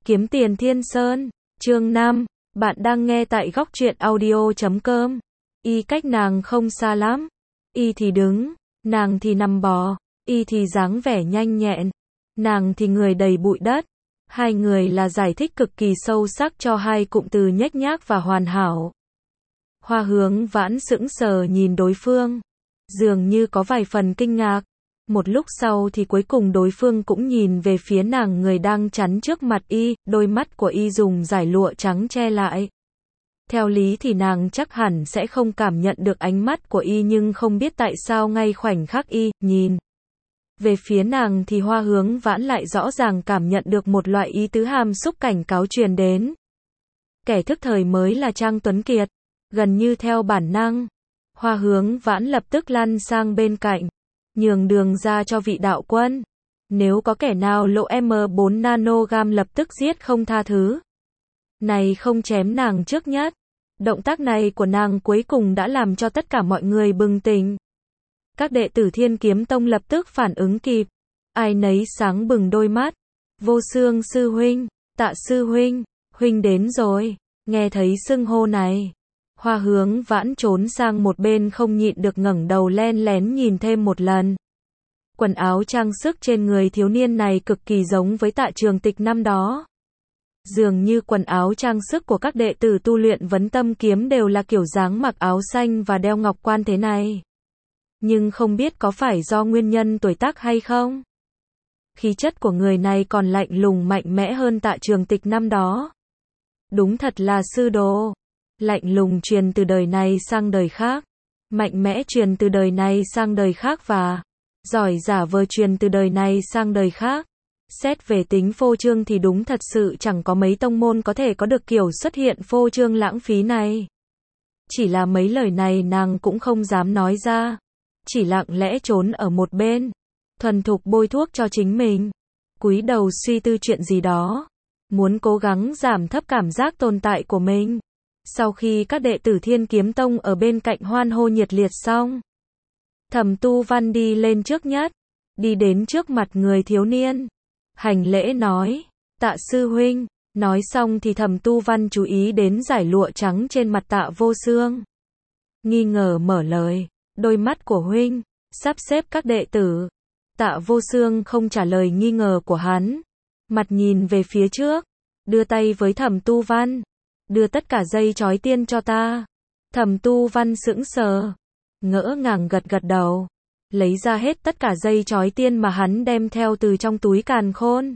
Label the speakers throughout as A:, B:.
A: Kiếm tiền Thiên Sơn, chương 5, bạn đang nghe tại góc truyện audio.com. Y cách nàng không xa lắm. Y thì đứng, nàng thì nằm bò, y thì dáng vẻ nhanh nhẹn, nàng thì người đầy bụi đất. Hai người là giải thích cực kỳ sâu sắc cho hai cụm từ nhếch nhác và hoàn hảo. Hoa Hướng Vãn sững sờ nhìn đối phương, dường như có vài phần kinh ngạc. Một lúc sau thì cuối cùng đối phương cũng nhìn về phía nàng, người đang chắn trước mặt y, đôi mắt của y dùng dải lụa trắng che lại. Theo lý thì nàng chắc hẳn sẽ không cảm nhận được ánh mắt của y, nhưng không biết tại sao ngay khoảnh khắc y nhìn về phía nàng thì Hoa Hướng Vãn lại rõ ràng cảm nhận được một loại ý tứ hàm xúc cảnh cáo truyền đến. Kẻ thức thời mới là Trang Tuấn Kiệt. Gần như theo bản năng, Hoa Hướng Vãn lập tức lăn sang bên cạnh, nhường đường ra cho vị đạo quân. Nếu có kẻ nào lộ M4 nanogam lập tức giết không tha thứ. Này không chém nàng trước nhất. Động tác này của nàng cuối cùng đã làm cho tất cả mọi người bừng tỉnh. Các đệ tử Thiên Kiếm Tông lập tức phản ứng kịp. Ai nấy sáng bừng đôi mắt. Vô Xương sư huynh, Tạ sư huynh, huynh đến rồi. Nghe thấy xưng hô này, Hoa Hướng Vãn trốn sang một bên, không nhịn được ngẩng đầu len lén nhìn thêm một lần. Quần áo trang sức trên người thiếu niên này cực kỳ giống với Tạ Trường Tịch năm đó. Dường như quần áo trang sức của các đệ tử tu luyện Vấn Tâm Kiếm đều là kiểu dáng mặc áo xanh và đeo ngọc quan thế này. Nhưng không biết có phải do nguyên nhân tuổi tác hay không? Khí chất của người này còn lạnh lùng mạnh mẽ hơn Tạ Trường Tịch năm đó. Đúng thật là sư đồ. Lạnh lùng truyền từ đời này sang đời khác, mạnh mẽ truyền từ đời này sang đời khác, và giỏi giả vờ truyền từ đời này sang đời khác. Xét về tính phô trương thì đúng thật sự chẳng có mấy tông môn có thể có được kiểu xuất hiện phô trương lãng phí này. Chỉ là mấy lời này nàng cũng không dám nói ra, chỉ lặng lẽ trốn ở một bên, thuần thục bôi thuốc cho chính mình, cúi đầu suy tư chuyện gì đó, muốn cố gắng giảm thấp cảm giác tồn tại của mình. Sau khi các đệ tử Thiên Kiếm Tông ở bên cạnh hoan hô nhiệt liệt xong, Thẩm Tu Văn đi lên trước nhất, đi đến trước mặt người thiếu niên, hành lễ nói, Tạ sư huynh. Nói xong thì Thẩm Tu Văn chú ý đến dải lụa trắng trên mặt Tạ Vô Xương, nghi ngờ mở lời, đôi mắt của huynh, sắp xếp các đệ tử. Tạ Vô Xương không trả lời nghi ngờ của hắn, mặt nhìn về phía trước, đưa tay với Thẩm Tu Văn, đưa tất cả dây chói tiên cho ta. Thẩm Tu Văn sững sờ, ngỡ ngàng gật gật đầu, lấy ra hết tất cả dây chói tiên mà hắn đem theo từ trong túi càn khôn.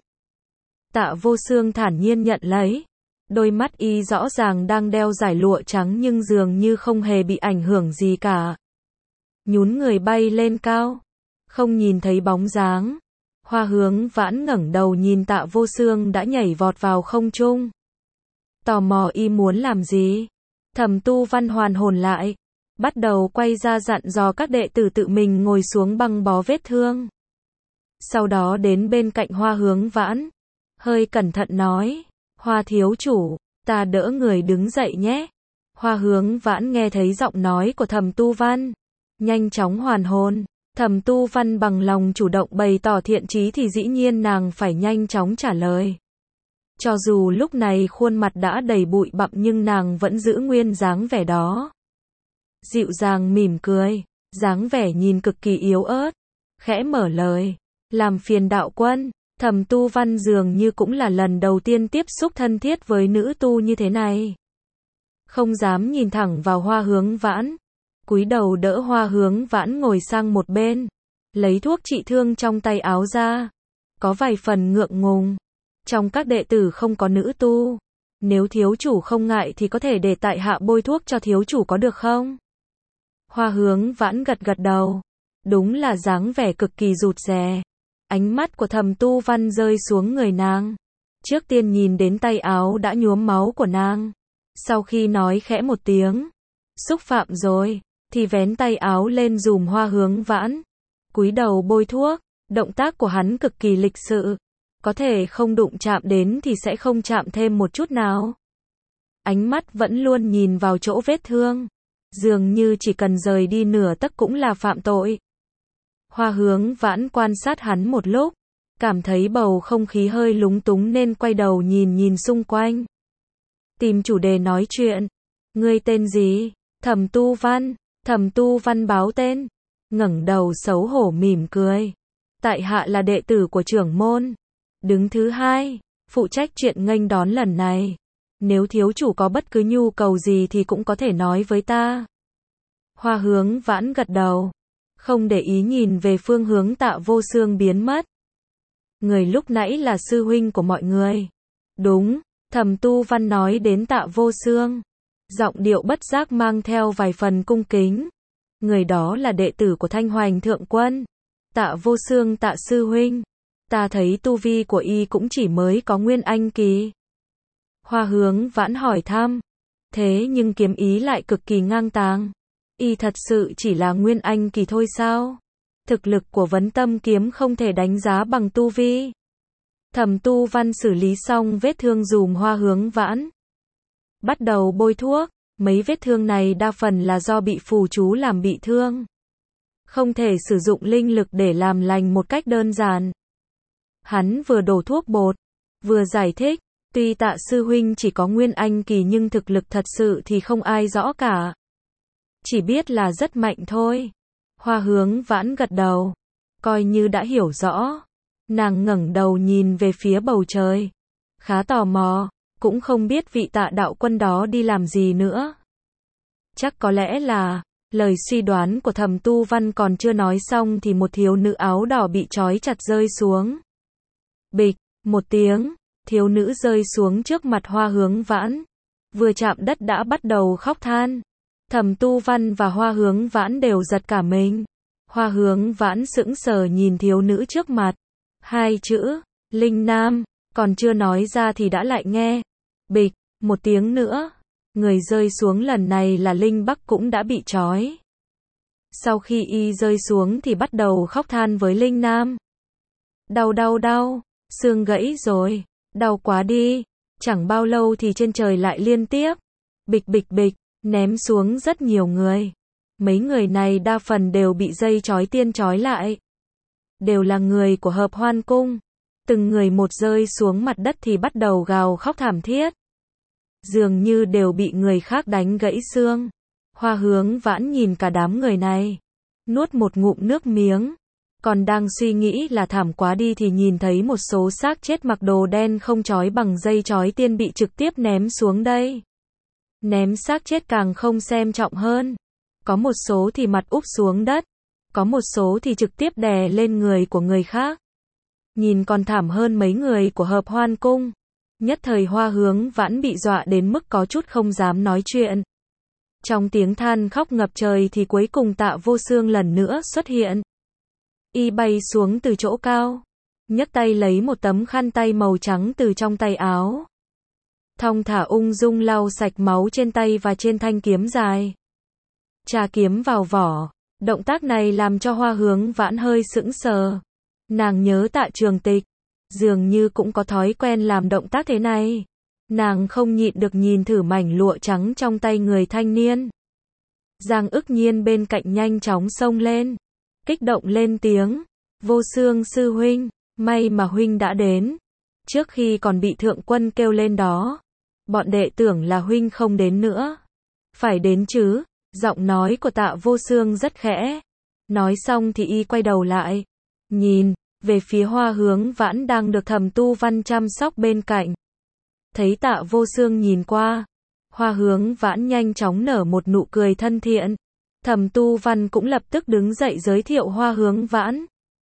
A: Tạ Vô Xương thản nhiên nhận lấy, đôi mắt y rõ ràng đang đeo dải lụa trắng nhưng dường như không hề bị ảnh hưởng gì cả. Nhún người bay lên cao, không nhìn thấy bóng dáng. Hoa Hướng Vãn ngẩng đầu nhìn Tạ Vô Xương đã nhảy vọt vào không trung. Tò mò y muốn làm gì? Thẩm Tu Văn hoàn hồn lại, bắt đầu quay ra dặn dò các đệ tử tự mình ngồi xuống băng bó vết thương. Sau đó đến bên cạnh Hoa Hướng Vãn, hơi cẩn thận nói, Hoa thiếu chủ, ta đỡ người đứng dậy nhé. Hoa Hướng Vãn nghe thấy giọng nói của Thẩm Tu Văn, nhanh chóng hoàn hồn. Thẩm Tu Văn bằng lòng chủ động bày tỏ thiện chí thì dĩ nhiên nàng phải nhanh chóng trả lời. Cho dù lúc này khuôn mặt đã đầy bụi bặm nhưng nàng vẫn giữ nguyên dáng vẻ đó. Dịu dàng mỉm cười, dáng vẻ nhìn cực kỳ yếu ớt, khẽ mở lời, làm phiền đạo quân. Thẩm Tu Văn dường như cũng là lần đầu tiên tiếp xúc thân thiết với nữ tu như thế này. Không dám nhìn thẳng vào Hoa Hướng Vãn, cúi đầu đỡ Hoa Hướng Vãn ngồi sang một bên, lấy thuốc trị thương trong tay áo ra, có vài phần ngượng ngùng. Trong các đệ tử không có nữ tu, nếu thiếu chủ không ngại thì có thể để tại hạ bôi thuốc cho thiếu chủ có được không? Hoa Hướng Vãn gật gật đầu, đúng là dáng vẻ cực kỳ rụt rè. Ánh mắt của Thẩm Tu Văn rơi xuống người nàng, trước tiên nhìn đến tay áo đã nhuốm máu của nàng, sau khi nói khẽ một tiếng, xúc phạm rồi, thì vén tay áo lên dùm Hoa Hướng Vãn, cúi đầu bôi thuốc. Động tác của hắn cực kỳ lịch sự, có thể không đụng chạm đến thì sẽ không chạm thêm một chút nào. Ánh mắt vẫn luôn nhìn vào chỗ vết thương, dường như chỉ cần rời đi nửa tấc cũng là phạm tội. Hoa Hướng Vãn quan sát hắn một lúc, cảm thấy bầu không khí hơi lúng túng nên quay đầu nhìn xung quanh. Tìm chủ đề nói chuyện. Ngươi tên gì? Thẩm Tu Văn. Thẩm Tu Văn báo tên. Ngẩng đầu xấu hổ mỉm cười. Tại hạ là đệ tử của trưởng môn. Đứng thứ hai, phụ trách chuyện nghênh đón lần này. Nếu thiếu chủ có bất cứ nhu cầu gì thì cũng có thể nói với ta. Hoa Hướng Vãn gật đầu. Không để ý nhìn về phương hướng Tạ Vô Xương biến mất. Người lúc nãy là sư huynh của mọi người. Đúng, Thẩm Tu Văn nói đến Tạ Vô Xương. Giọng điệu bất giác mang theo vài phần cung kính. Người đó là đệ tử của Thanh Hoành Thượng Quân. Tạ Vô Xương Tạ sư huynh. Ta thấy tu vi của y cũng chỉ mới có Nguyên Anh kỳ. Hoa Hướng Vãn hỏi thăm. Thế nhưng kiếm ý lại cực kỳ ngang tàng. Y thật sự chỉ là Nguyên Anh kỳ thôi sao? Thực lực của Vấn Tâm kiếm không thể đánh giá bằng tu vi. Thẩm Tu Văn xử lý xong vết thương dùm Hoa Hướng Vãn. Bắt đầu bôi thuốc. Mấy vết thương này đa phần là do bị phù chú làm bị thương. Không thể sử dụng linh lực để làm lành một cách đơn giản. Hắn vừa đổ thuốc bột, vừa giải thích, tuy Tạ sư huynh chỉ có Nguyên Anh kỳ nhưng thực lực thật sự thì không ai rõ cả. Chỉ biết là rất mạnh thôi. Hoa Hướng Vãn gật đầu, coi như đã hiểu rõ. Nàng ngẩng đầu nhìn về phía bầu trời. Khá tò mò, cũng không biết vị Tạ đạo quân đó đi làm gì nữa. Chắc có lẽ là, lời suy đoán của Thẩm Tu Văn còn chưa nói xong thì một thiếu nữ áo đỏ bị trói chặt rơi xuống. Bịch, một tiếng, thiếu nữ rơi xuống trước mặt Hoa Hướng Vãn. Vừa chạm đất đã bắt đầu khóc than. Thẩm Tu Văn và Hoa Hướng Vãn đều giật cả mình. Hoa Hướng Vãn sững sờ nhìn thiếu nữ trước mặt. Hai chữ, Linh Nam, còn chưa nói ra thì đã lại nghe. Bịch, một tiếng nữa. Người rơi xuống lần này là Linh Bắc cũng đã bị trói. Sau khi y rơi xuống thì bắt đầu khóc than với Linh Nam. Đau đau đau, xương gãy rồi, đau quá đi. Chẳng bao lâu thì trên trời lại liên tiếp. Bịch bịch bịch, ném xuống rất nhiều người. Mấy người này đa phần đều bị dây trói tiên trói lại. Đều là người của Hợp Hoan Cung. Từng người một rơi xuống mặt đất thì bắt đầu gào khóc thảm thiết. Dường như đều bị người khác đánh gãy xương. Hoa Hướng Vãn nhìn cả đám người này. Nuốt một ngụm nước miếng. Còn đang suy nghĩ là thảm quá đi thì nhìn thấy một số xác chết mặc đồ đen không trói bằng dây trói tiên bị trực tiếp ném xuống đây. Ném xác chết càng không xem trọng hơn. Có một số thì mặt úp xuống đất. Có một số thì trực tiếp đè lên người của người khác. Nhìn còn thảm hơn mấy người của Hợp Hoan Cung. Nhất thời Hoa Hướng Vãn bị dọa đến mức có chút không dám nói chuyện. Trong tiếng than khóc ngập trời thì cuối cùng Tạ Vô Xương lần nữa xuất hiện. Y bay xuống từ chỗ cao. Nhấc tay lấy một tấm khăn tay màu trắng từ trong tay áo. Thong thả ung dung lau sạch máu trên tay và trên thanh kiếm dài. Chà kiếm vào vỏ. Động tác này làm cho Hoa Hướng Vãn hơi sững sờ. Nàng nhớ Tạ Trường Tịch. Dường như cũng có thói quen làm động tác thế này. Nàng không nhịn được nhìn thử mảnh lụa trắng trong tay người thanh niên. Giang Ức Nhiên bên cạnh nhanh chóng xông lên. Kích động lên tiếng. Vô Xương sư huynh, may mà huynh đã đến. Trước khi còn bị thượng quân kêu lên đó. Bọn đệ tưởng là huynh không đến nữa. Phải đến chứ. Giọng nói của Tạ Vô Xương rất khẽ. Nói xong thì y quay đầu lại. Nhìn về phía Hoa Hướng Vãn đang được Thẩm Tu Văn chăm sóc bên cạnh. Thấy Tạ Vô Xương nhìn qua. Hoa Hướng Vãn nhanh chóng nở một nụ cười thân thiện. Thẩm Tu Văn cũng lập tức đứng dậy giới thiệu Hoa Hướng Vãn.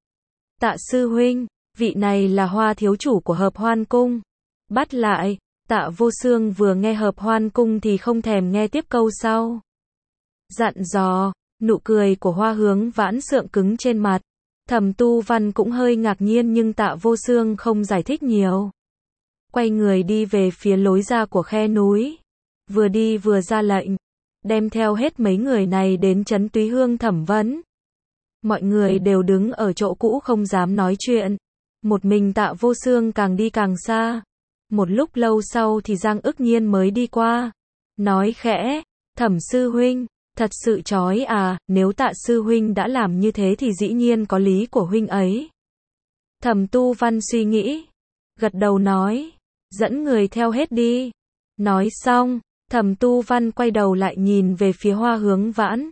A: Tạ sư huynh, vị này là Hoa thiếu chủ của Hợp Hoan Cung. Bắt lại, Tạ Vô Xương vừa nghe Hợp Hoan Cung thì không thèm nghe tiếp câu sau. Dặn dò, nụ cười của Hoa Hướng Vãn sượng cứng trên mặt. Thẩm Tu Văn cũng hơi ngạc nhiên nhưng Tạ Vô Xương không giải thích nhiều. Quay người đi về phía lối ra của khe núi. Vừa đi vừa ra lệnh. Đem theo hết mấy người này đến trấn Túy Hương thẩm vấn. Mọi người đều đứng ở chỗ cũ không dám nói chuyện. Một mình Tạ Vô Xương càng đi càng xa. Một lúc lâu sau thì Giang Ức Nhiên mới đi qua. Nói khẽ, Thẩm sư huynh, thật sự chói à, nếu Tạ sư huynh đã làm như thế thì dĩ nhiên có lý của huynh ấy. Thẩm Tu Văn suy nghĩ, gật đầu nói, dẫn người theo hết đi. Nói xong, Thẩm Tu Văn quay đầu lại nhìn về phía Hoa Hướng Vãn.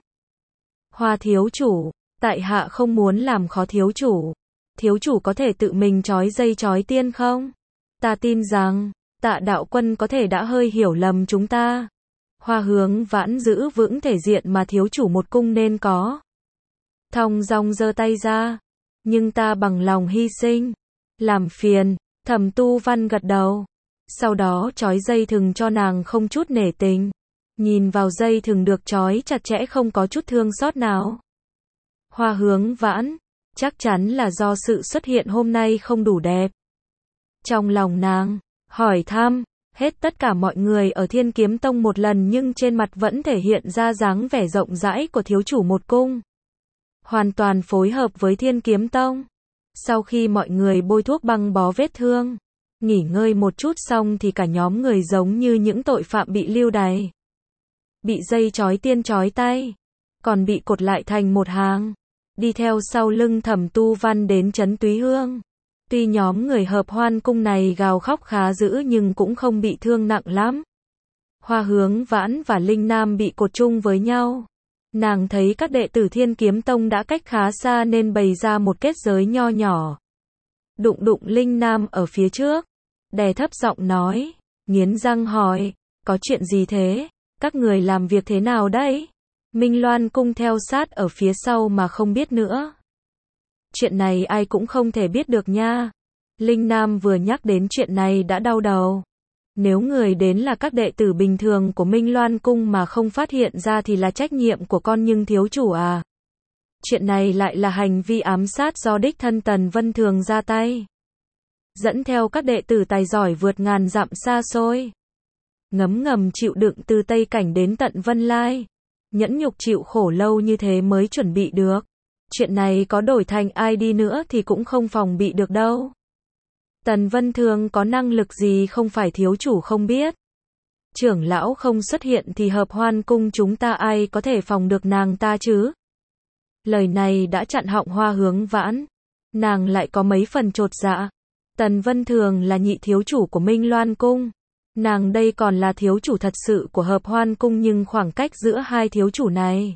A: Hoa thiếu chủ, tại hạ không muốn làm khó thiếu chủ. Thiếu chủ có thể tự mình trói dây trói tiên không? Ta tin rằng, Tạ đạo quân có thể đã hơi hiểu lầm chúng ta. Hoa Hướng Vãn giữ vững thể diện mà thiếu chủ một cung nên có. Thong dong giơ tay ra, nhưng ta bằng lòng hy sinh. Làm phiền, Thẩm Tu Văn gật đầu. Sau đó trói dây thừng cho nàng không chút nể tình. Nhìn vào dây thừng được trói chặt chẽ không có chút thương xót nào. Hoa Hướng Vãn, chắc chắn là do sự xuất hiện hôm nay không đủ đẹp. Trong lòng nàng, hỏi thăm, hết tất cả mọi người ở Thiên Kiếm Tông một lần nhưng trên mặt vẫn thể hiện ra dáng vẻ rộng rãi của thiếu chủ một cung. Hoàn toàn phối hợp với Thiên Kiếm Tông. Sau khi mọi người bôi thuốc băng bó vết thương, nghỉ ngơi một chút xong thì cả nhóm người giống như những tội phạm bị lưu đày. Bị dây trói tiên trói tay, còn bị cột lại thành một hàng, đi theo sau lưng Thẩm Tu Văn đến trấn Túy Hương. Tuy nhóm người Hợp Hoan cung này gào khóc khá dữ nhưng cũng không bị thương nặng lắm. Hoa Hướng Vãn và Linh Nam bị cột chung với nhau. Nàng thấy các đệ tử Thiên Kiếm Tông đã cách khá xa nên bày ra một kết giới nho nhỏ. Đụng Linh Nam ở phía trước, đè thấp giọng nói, nghiến răng hỏi, có chuyện gì thế? Các người làm việc thế nào đấy? Minh Loan cung theo sát ở phía sau mà không biết nữa. Chuyện này ai cũng không thể biết được nha. Linh Nam vừa nhắc đến chuyện này đã đau đầu. Nếu người đến là các đệ tử bình thường của Minh Loan cung mà không phát hiện ra thì là trách nhiệm của con nhưng thiếu chủ à. Chuyện này lại là hành vi ám sát do đích thân Tần Vân Thường ra tay. Dẫn theo các đệ tử tài giỏi vượt ngàn dặm xa xôi. Ngấm ngầm chịu đựng từ Tây Cảnh đến tận Vân Lai. Nhẫn nhục chịu khổ lâu như thế mới chuẩn bị được. Chuyện này có đổi thành ai đi nữa thì cũng không phòng bị được đâu. Tần Vân Thường có năng lực gì không phải thiếu chủ không biết. Trưởng lão không xuất hiện thì Hợp Hoan cung chúng ta ai có thể phòng được nàng ta chứ. Lời này đã chặn họng Hoa Hướng Vãn. Nàng lại có mấy phần chột dạ. Tần Vân Thường là nhị thiếu chủ của Minh Loan cung. Nàng đây còn là thiếu chủ thật sự của Hợp Hoan cung nhưng khoảng cách giữa hai thiếu chủ này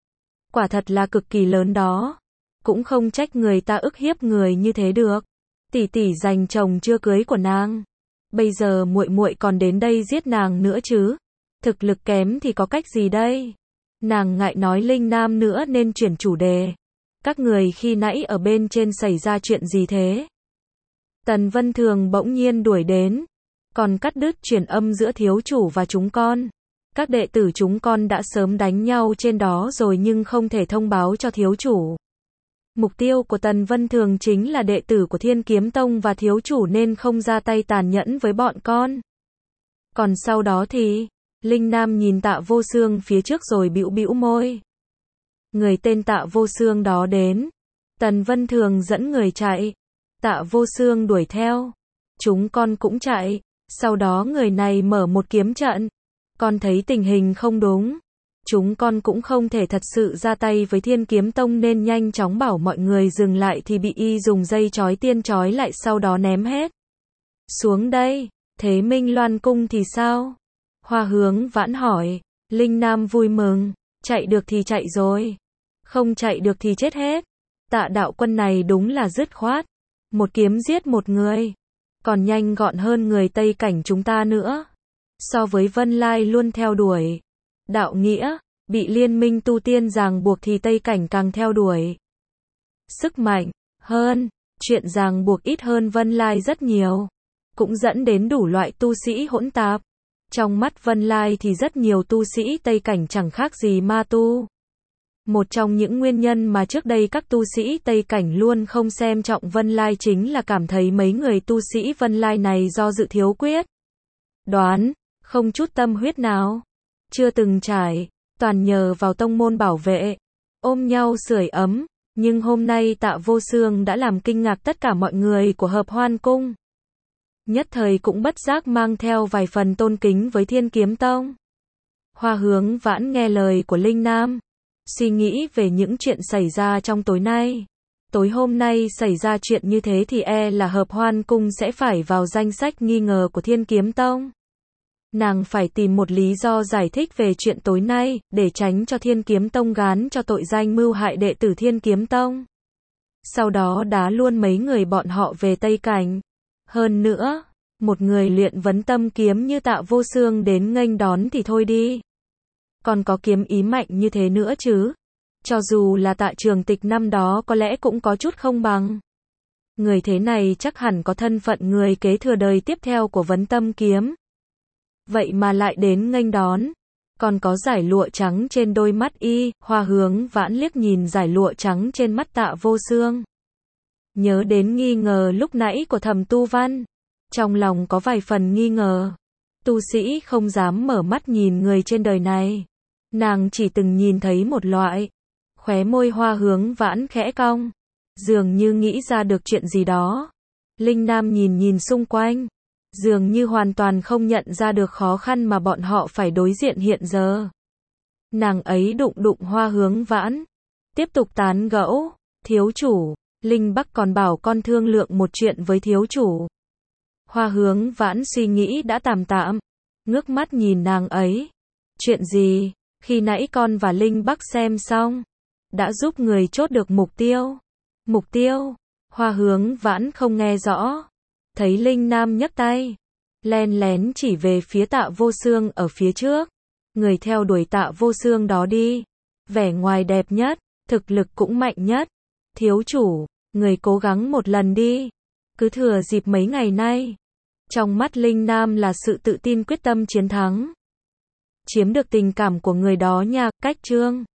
A: quả thật là cực kỳ lớn đó. Cũng không trách người ta ức hiếp người như thế được. Tỷ tỷ giành chồng chưa cưới của nàng. Bây giờ muội muội còn đến đây giết nàng nữa chứ. Thực lực kém thì có cách gì đây? Nàng ngại nói Linh Nam nữa nên chuyển chủ đề. Các người khi nãy ở bên trên xảy ra chuyện gì thế? Tần Vân Thường bỗng nhiên đuổi đến. Còn cắt đứt truyền âm giữa thiếu chủ và chúng con. Các đệ tử chúng con đã sớm đánh nhau trên đó rồi nhưng không thể thông báo cho thiếu chủ. Mục tiêu của Tần Vân Thường chính là đệ tử của Thiên Kiếm Tông và thiếu chủ nên không ra tay tàn nhẫn với bọn con. Còn sau đó thì, Linh Nam nhìn Tạ Vô Xương phía trước rồi bĩu bĩu môi. Người tên Tạ Vô Xương đó đến. Tần Vân Thường dẫn người chạy. Tạ Vô Xương đuổi theo. Chúng con cũng chạy. Sau đó người này mở một kiếm trận. Con thấy tình hình không đúng. Chúng con cũng không thể thật sự ra tay với Thiên Kiếm Tông nên nhanh chóng bảo mọi người dừng lại thì bị y dùng dây trói tiên trói lại sau đó ném hết xuống đây. Thế Minh Loan cung thì sao? Hoa Hướng Vãn hỏi. Linh Nam vui mừng. Chạy được thì chạy rồi. Không chạy được thì chết hết. Tạ đạo quân này đúng là dứt khoát. Một kiếm giết một người. Còn nhanh gọn hơn người Tây Cảnh chúng ta nữa. So với Vân Lai luôn theo đuổi đạo nghĩa, bị liên minh tu tiên ràng buộc thì Tây Cảnh càng theo đuổi sức mạnh hơn, chuyện ràng buộc ít hơn Vân Lai rất nhiều, cũng dẫn đến đủ loại tu sĩ hỗn tạp. Trong mắt Vân Lai thì rất nhiều tu sĩ Tây Cảnh chẳng khác gì ma tu. Một trong những nguyên nhân mà trước đây các tu sĩ Tây Cảnh luôn không xem trọng Vân Lai chính là cảm thấy mấy người tu sĩ Vân Lai này do dự thiếu quyết đoán, không chút tâm huyết nào, chưa từng trải, toàn nhờ vào tông môn bảo vệ, ôm nhau sưởi ấm, nhưng hôm nay Tạ Vô Xương đã làm kinh ngạc tất cả mọi người của Hợp Hoan cung. Nhất thời cũng bất giác mang theo vài phần tôn kính với Thiên Kiếm Tông. Hoa Hướng Vãn nghe lời của Linh Nam, suy nghĩ về những chuyện xảy ra trong tối nay. tối hôm nay xảy ra chuyện như thế thì là Hợp Hoan Cung sẽ phải vào danh sách nghi ngờ của Thiên Kiếm Tông. Nàng phải tìm một lý do giải thích về chuyện tối nay, để tránh cho Thiên Kiếm Tông gán cho tội danh mưu hại đệ tử Thiên Kiếm Tông. Sau đó đá luôn mấy người bọn họ về Tây Cảnh. Hơn nữa, một người luyện vấn tâm kiếm như Tạ Vô Xương đến nghênh đón thì thôi đi. Còn có kiếm ý mạnh như thế nữa chứ. Cho dù là Tạ Trường Tịch năm đó có lẽ cũng có chút không bằng. Người thế này chắc hẳn có thân phận người kế thừa đời tiếp theo của vấn tâm kiếm. Vậy mà lại đến nghênh đón. Còn có dải lụa trắng trên đôi mắt y, Hoa Hướng Vãn liếc nhìn dải lụa trắng trên mắt Tạ Vô Xương. Nhớ đến nghi ngờ lúc nãy của Thẩm Tu Văn. Trong lòng có vài phần nghi ngờ. Tu sĩ không dám mở mắt nhìn người trên đời này. Nàng chỉ từng nhìn thấy một loại. Khóe môi Hoa Hướng Vãn khẽ cong. Dường như nghĩ ra được chuyện gì đó. Linh Nam nhìn xung quanh. Dường như hoàn toàn không nhận ra được khó khăn mà bọn họ phải đối diện hiện giờ. Nàng ấy đụng Hoa Hướng Vãn. Tiếp tục tán gẫu. Thiếu chủ, Linh Bắc còn bảo con thương lượng một chuyện với thiếu chủ. Hoa Hướng Vãn suy nghĩ đã tạm, ngước mắt nhìn nàng ấy. Chuyện gì? Khi nãy con và Linh Bắc xem xong, đã giúp người chốt được mục tiêu. Mục tiêu? Hoa Hướng Vãn không nghe rõ. Thấy Linh Nam nhấc tay, len lén chỉ về phía Tạ Vô Xương ở phía trước. Người theo đuổi Tạ Vô Xương đó đi. Vẻ ngoài đẹp nhất, thực lực cũng mạnh nhất. Thiếu chủ, người cố gắng một lần đi. Cứ thừa dịp mấy ngày nay. Trong mắt Linh Nam là sự tự tin quyết tâm chiến thắng. Chiếm được tình cảm của người đó nha. Cách chương